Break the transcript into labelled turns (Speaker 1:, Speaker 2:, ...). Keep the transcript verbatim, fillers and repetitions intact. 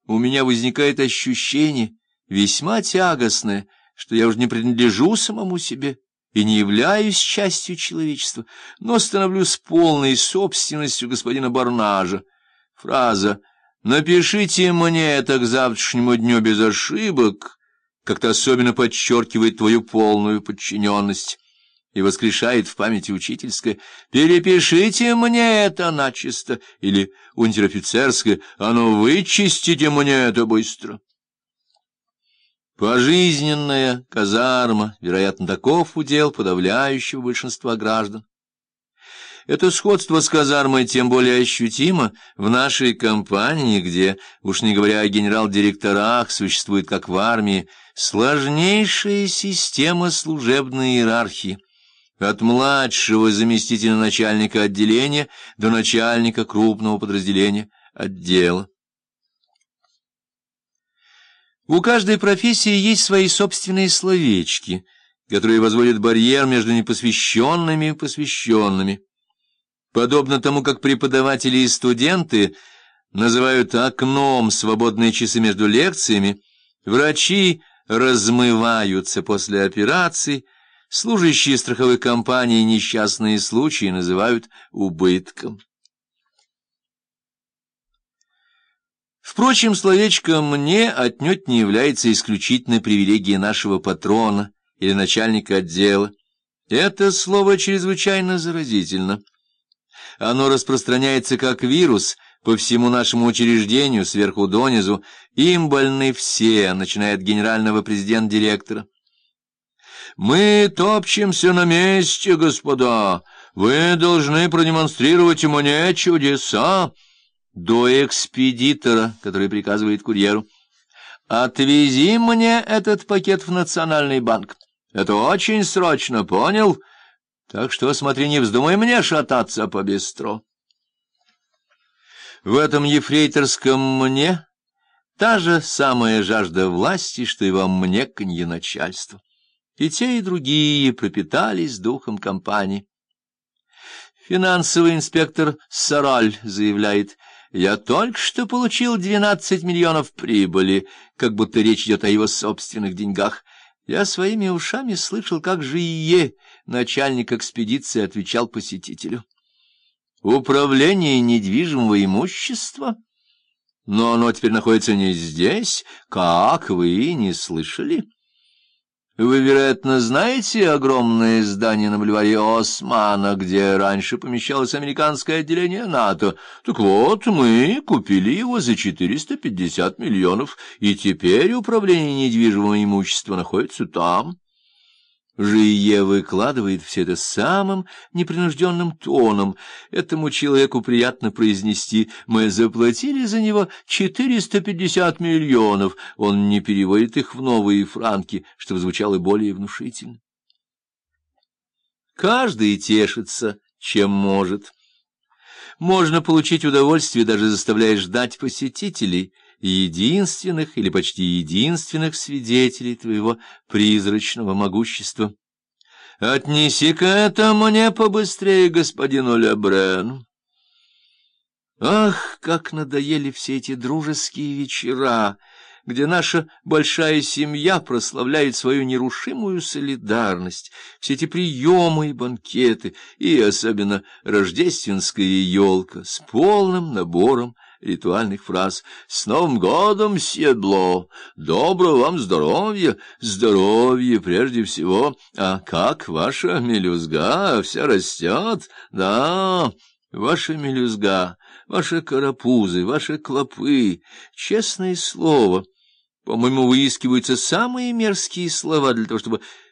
Speaker 1: у меня возникает ощущение, весьма тягостное, что я уже не принадлежу самому себе и не являюсь частью человечества, но становлюсь полной собственностью господина Барнажа. Фраза «напишите мне это к завтрашнему дню без ошибок» как-то особенно подчеркивает твою полную подчиненность и воскрешает в памяти учительское «перепишите мне это начисто» или унтер-офицерское «а ну вычистите мне это быстро». Пожизненная казарма, вероятно, таков удел подавляющего большинства граждан. Это сходство с казармой тем более ощутимо в нашей компании, где, уж не говоря о генерал-директорах, существует, как в армии, сложнейшая система служебной иерархии, от младшего заместителя начальника отделения до начальника крупного подразделения отдела. У каждой профессии есть свои собственные словечки, которые возводят барьер между непосвященными и посвященными. Подобно тому, как преподаватели и студенты называют окном свободные часы между лекциями, врачи размываются после операций, служащие страховых компаний несчастные случаи называют убытком. Впрочем, словечко «мне» отнюдь не является исключительной привилегией нашего патрона или начальника отдела. Это слово чрезвычайно заразительно. Оно распространяется как вирус по всему нашему учреждению сверху донизу, им больны все, начиная от генерального президента-директора. «Мы топчемся на месте, господа, вы должны продемонстрировать мне чудеса», до экспедитора, который приказывает курьеру: «Отвези мне этот пакет в Национальный банк. Это очень срочно, понял? Так что, смотри, не вздумай мне шататься по бистро». В этом ефрейторском «мне» та же самая жажда власти, что и во мнеканье начальства. И те, и другие пропитались духом компании. Финансовый инспектор Сораль заявляет: «Я только что получил двенадцать миллионов прибыли», как будто речь идет о его собственных деньгах. Я своими ушами слышал, как Жие, начальник экспедиции, отвечал посетителю: «Управление недвижимого имущества? Но оно теперь находится не здесь. Как, вы не слышали? Вы, вероятно, знаете огромное здание на бульваре Османа, где раньше помещалось американское отделение НАТО? Так вот, мы купили его за четыреста пятьдесят миллионов, и теперь управление недвижимого имущества находится там». Жие выкладывает все это самым непринужденным тоном. Этому человеку приятно произнести: «Мы заплатили за него четыреста пятьдесят миллионов». Он не переводит их в новые франки, чтобы звучало более внушительно. Каждый тешится, чем может. Можно получить удовольствие, даже заставляя ждать посетителей, единственных или почти единственных свидетелей твоего призрачного могущества. «Отнеси-ка это мне побыстрее, господину Лебрену». Ах, как надоели все эти дружеские вечера, где наша большая семья прославляет свою нерушимую солидарность, все эти приемы и банкеты, и особенно рождественская елка с полным набором ритуальных фраз: «С Новым годом, седло! Доброго вам здоровья! Здоровье прежде всего! А как ваша мелюзга? Вся растет? Да, ваша мелюзга, ваши карапузы, ваши клопы! Честное слово, по-моему, выискиваются самые мерзкие слова для того, чтобы